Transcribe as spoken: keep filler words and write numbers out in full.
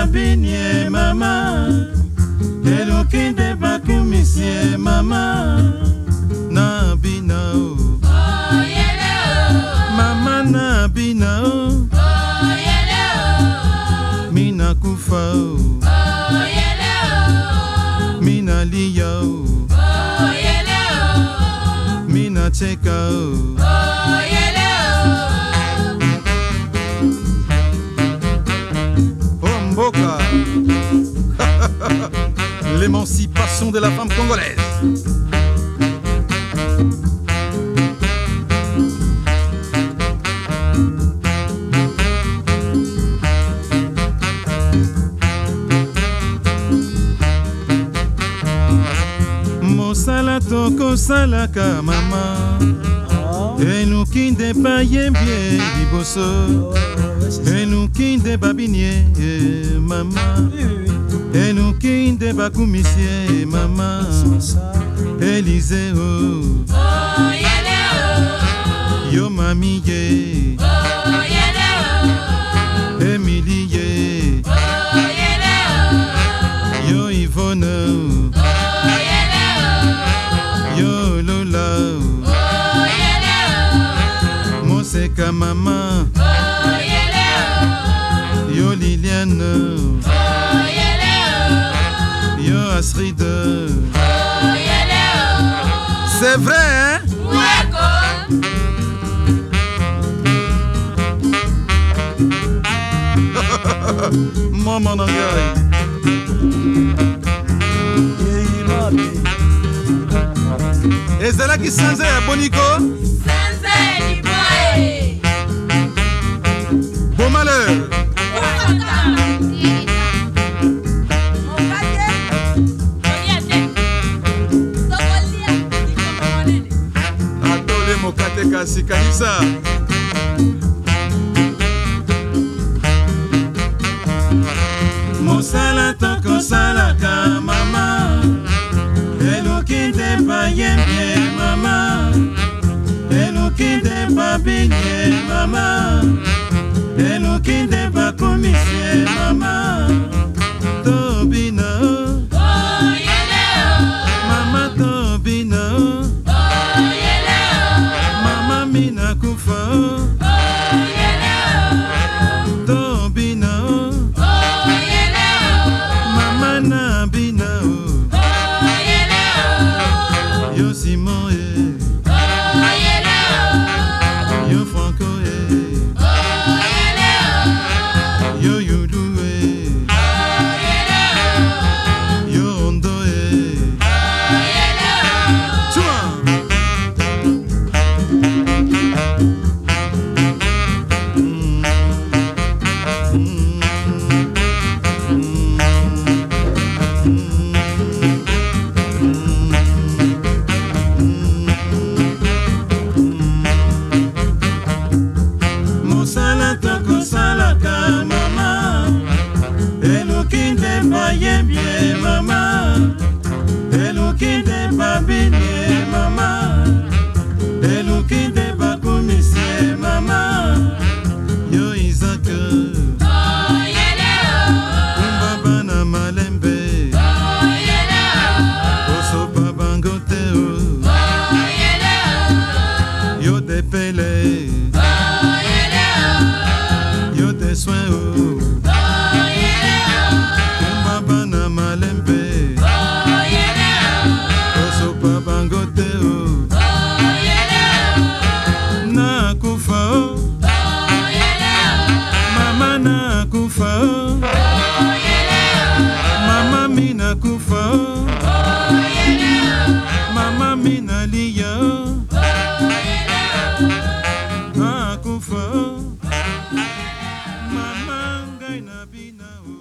babinie mama elokinde bakumisie mama na bina o Oh yele o mama na bina o Oh yele o mina kufa o Oh yele o mina lia o Oh yele o mina cheka o Oh yele o oh mboka l'émancipation de la femme congolaise. Mosala toko salaka mama enukinde bayembie liboso enukinde babinie mama enukinde bakumisie mama Elize o Oh yele o yo mami ye Oh yele o Emily ye Oh yele o yo Yvonne o Oh yele o yo Lola o Oh yele o Moseka mama Oh yele o yo Liliane o Oh yele o yo Astrid Oh yele o c'est vrai hein Mweko maman nangai ezalaki sanza ya boniko Sanza Eliboe beau malheur atole mokate kasi kanisa mosala tokosalaka mama elokinde bayembie mama elokinde babinie mama elokinde bakumisie mama tobina Oh yele o mama tobina Oh yele o mama mina kufa Oh yele o tobina Oh yele o mama na bina Oh yele o yo Simon e Oh yele o yo Franco e Oh yele o yo Yulu e Oh yele o yo Ondo e Oh yele o Chua Mm. Mm. Mm. Mosala tokosalaka mama elokinde bayembie mama elokinde babinie mama elokinde bakumisie mama yo Isaac Oh yele o umbaba na malembe Oh yele o osopa bango te o Oh yele o yo depele Oh yele o yo de soin o Oh yele o umbaba na malembe Oh yele o osopa bango te o Oh yele o na kufa o Oh yele o mama na kufa o Oh yele o mama mina kufa o Oh yele o mama mina lia o Oh yele o na kufa o mama ngai na bina o